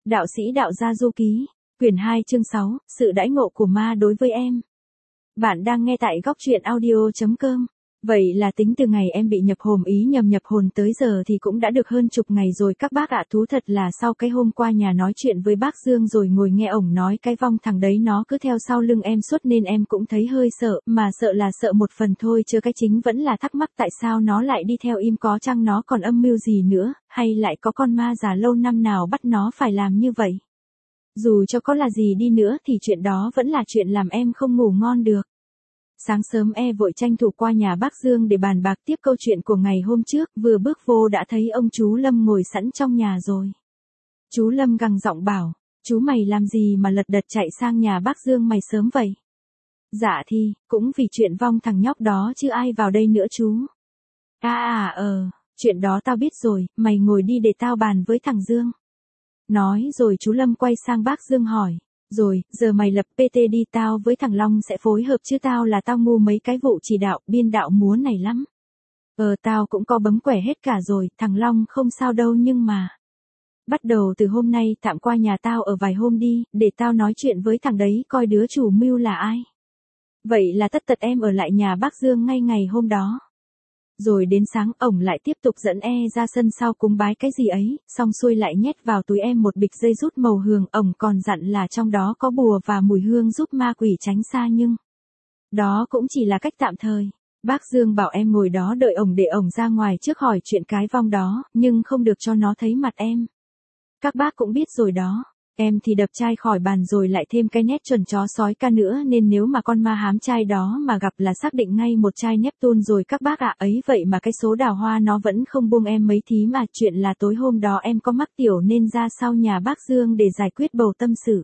Đạo sĩ Đạo Gia Du Ký, quyển 2 chương 6, sự đãi ngộ của ma đối với em. Bạn đang nghe tại góc truyện audio.com. Vậy là tính từ ngày em bị nhập hồn ý nhầm nhập hồn tới giờ thì cũng đã được hơn chục ngày rồi các bác ạ. Thú thật là sau cái hôm qua nhà nói chuyện với bác Dương rồi ngồi nghe ổng nói cái vong thằng đấy nó cứ theo sau lưng em suốt nên em cũng thấy hơi sợ, mà sợ là sợ một phần thôi chứ cái chính vẫn là thắc mắc tại sao nó lại đi theo im, có chăng nó còn âm mưu gì nữa, hay lại có con ma già lâu năm nào bắt nó phải làm như vậy. Dù cho có là gì đi nữa thì chuyện đó vẫn là chuyện làm em không ngủ ngon được. Sáng sớm vội tranh thủ qua nhà bác Dương để bàn bạc tiếp câu chuyện của ngày hôm trước, vừa bước vô đã thấy ông chú Lâm ngồi sẵn trong nhà rồi. Chú Lâm gằn giọng bảo, chú mày làm gì mà lật đật chạy sang nhà bác Dương mày sớm vậy? Dạ thì, cũng vì chuyện vong thằng nhóc đó chứ ai vào đây nữa chú. Chuyện đó tao biết rồi, mày ngồi đi để tao bàn với thằng Dương. Nói rồi chú Lâm quay sang bác Dương hỏi. Rồi, giờ mày lập PT đi, tao với thằng Long sẽ phối hợp chứ tao ngu mấy cái vụ chỉ đạo, biên đạo múa này lắm. Tao cũng có bấm quẻ hết cả rồi, thằng Long không sao đâu nhưng mà. Bắt đầu từ hôm nay tạm qua nhà tao ở vài hôm đi, để tao nói chuyện với thằng đấy coi đứa chủ mưu là ai. Vậy là tất tật em ở lại nhà bác Dương ngay ngày hôm đó. Rồi đến sáng ổng lại tiếp tục dẫn ra sân sau cúng bái cái gì ấy, xong xuôi lại nhét vào túi em một bịch dây rút màu hường, ổng còn dặn là trong đó có bùa và mùi hương giúp ma quỷ tránh xa nhưng đó cũng chỉ là cách tạm thời. Bác Dương bảo em ngồi đó đợi ổng để ổng ra ngoài trước hỏi chuyện cái vong đó, nhưng không được cho nó thấy mặt em. Các bác cũng biết rồi đó. Em thì đập chai khỏi bàn rồi lại thêm cái nét chuẩn chó sói ca nữa nên nếu mà con ma hám chai đó mà gặp là xác định ngay một chai Neptune rồi các bác ạ. Ấy vậy mà cái số đào hoa nó vẫn không buông em mấy thí mà. Chuyện là tối hôm đó em có mắc tiểu nên ra sau nhà bác Dương để giải quyết bầu tâm sự.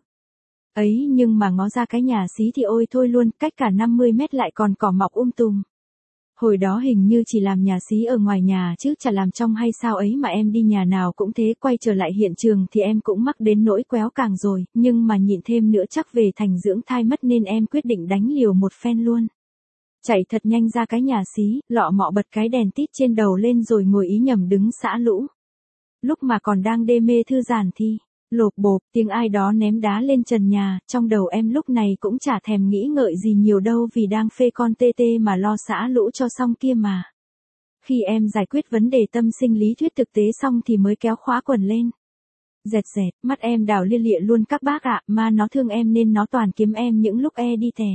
Ấy nhưng mà ngó ra cái nhà xí thì ôi thôi luôn, cách cả 50 mét lại còn cỏ mọc tùm. Hồi đó hình như chỉ làm nhà xí ở ngoài nhà chứ chả làm trong hay sao ấy mà em đi nhà nào cũng thế. Quay trở lại hiện trường thì em cũng mắc đến nỗi quéo càng rồi, nhưng mà nhịn thêm nữa chắc về thành dưỡng thai mất nên em quyết định đánh liều một phen luôn. Chạy thật nhanh ra cái nhà xí, lọ mọ bật cái đèn tít trên đầu lên rồi ngồi ý nhầm đứng xã lũ. Lúc mà còn đang đê mê thư giãn thì lộp bộp tiếng ai đó ném đá lên trần nhà, trong đầu em lúc này cũng chả thèm nghĩ ngợi gì nhiều đâu vì đang phê con tê tê mà lo xã lũ cho xong kia mà. Khi em giải quyết vấn đề tâm sinh lý thuyết thực tế xong thì mới kéo khóa quần lên. Dẹt dẹt, mắt em đảo lia lịa luôn các bác ạ, mà nó thương em nên nó toàn kiếm em những lúc đi tè.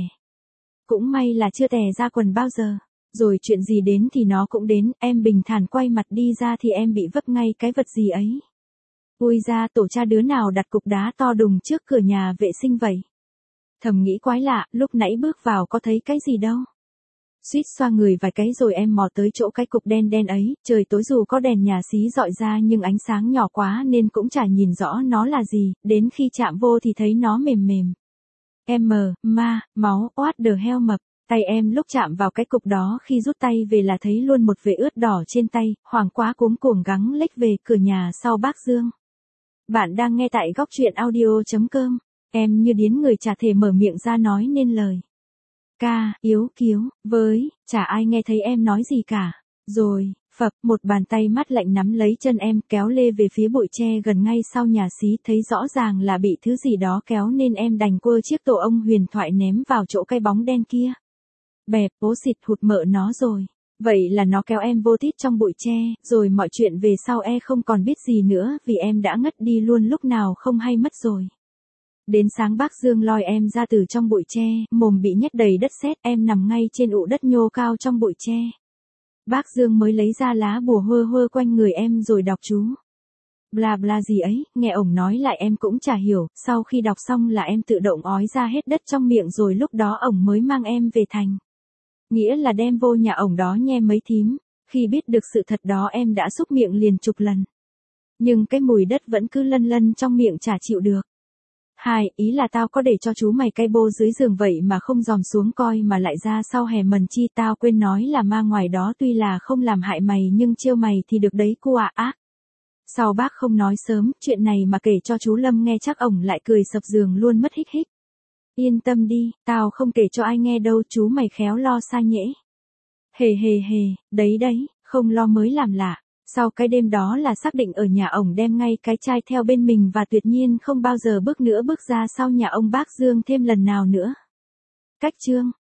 Cũng may là chưa tè ra quần bao giờ. Rồi chuyện gì đến thì nó cũng đến, em bình thản quay mặt đi ra thì em bị vấp ngay cái vật gì ấy. Ui ra tổ cha đứa nào đặt cục đá to đùng trước cửa nhà vệ sinh vậy. Thầm nghĩ quái lạ, lúc nãy bước vào có thấy cái gì đâu. Suýt xoa người vài cái rồi em mò tới chỗ cái cục đen đen ấy, trời tối dù có đèn nhà xí dọi ra nhưng ánh sáng nhỏ quá nên cũng chả nhìn rõ nó là gì, đến khi chạm vô thì thấy nó mềm mềm. Ma, máu, what the hell mập. Tay em lúc chạm vào cái cục đó khi rút tay về là thấy luôn một vệt ướt đỏ trên tay, hoảng quá cuống cuồng gắng lếch về cửa nhà sau bác Dương. Bạn đang nghe tại góc truyện audio.com. Em như điến người chả thể mở miệng ra nói nên lời. Yếu kiếu, chả ai nghe thấy em nói gì cả. Rồi, phập, một bàn tay mát lạnh nắm lấy chân em kéo lê về phía bụi tre gần ngay sau nhà xí, thấy rõ ràng là bị thứ gì đó kéo nên em đành quơ chiếc tổ ong huyền thoại ném vào chỗ cái bóng đen kia. Bẹp, bố xịt hụt mợ nó rồi. Vậy là nó kéo em vô tít trong bụi tre, rồi mọi chuyện về sau không còn biết gì nữa vì em đã ngất đi luôn lúc nào không hay mất rồi. Đến sáng bác Dương lôi em ra từ trong bụi tre, mồm bị nhét đầy đất sét, em nằm ngay trên ụ đất nhô cao trong bụi tre. Bác Dương mới lấy ra lá bùa hơ quanh người em rồi đọc chú. Bla bla gì ấy, nghe ổng nói lại em cũng chả hiểu, sau khi đọc xong là em tự động ói ra hết đất trong miệng rồi lúc đó ổng mới mang em về thành. Nghĩa là đem vô nhà ổng đó nhe mấy thím, khi biết được sự thật đó em đã súc miệng liền chục lần. Nhưng cái mùi đất vẫn cứ lân lân trong miệng chả chịu được. Ý là tao có để cho chú mày cây bô dưới giường vậy mà không dòm xuống coi mà lại ra sau hè mần chi, tao quên nói là ma ngoài đó tuy là không làm hại mày nhưng trêu mày thì được đấy cu ạ. Sao bác không nói sớm, chuyện này mà kể cho chú Lâm nghe chắc ổng lại cười sập giường luôn mất hích. Yên tâm đi, tao không kể cho ai nghe đâu, chú mày khéo lo xa nhễ. Hề, đấy, không lo mới làm lạ. Sau cái đêm đó là xác định ở nhà ổng đem ngay cái trai theo bên mình và tuyệt nhiên không bao giờ bước ra sau nhà ông bác Dương thêm lần nào nữa. Cách chương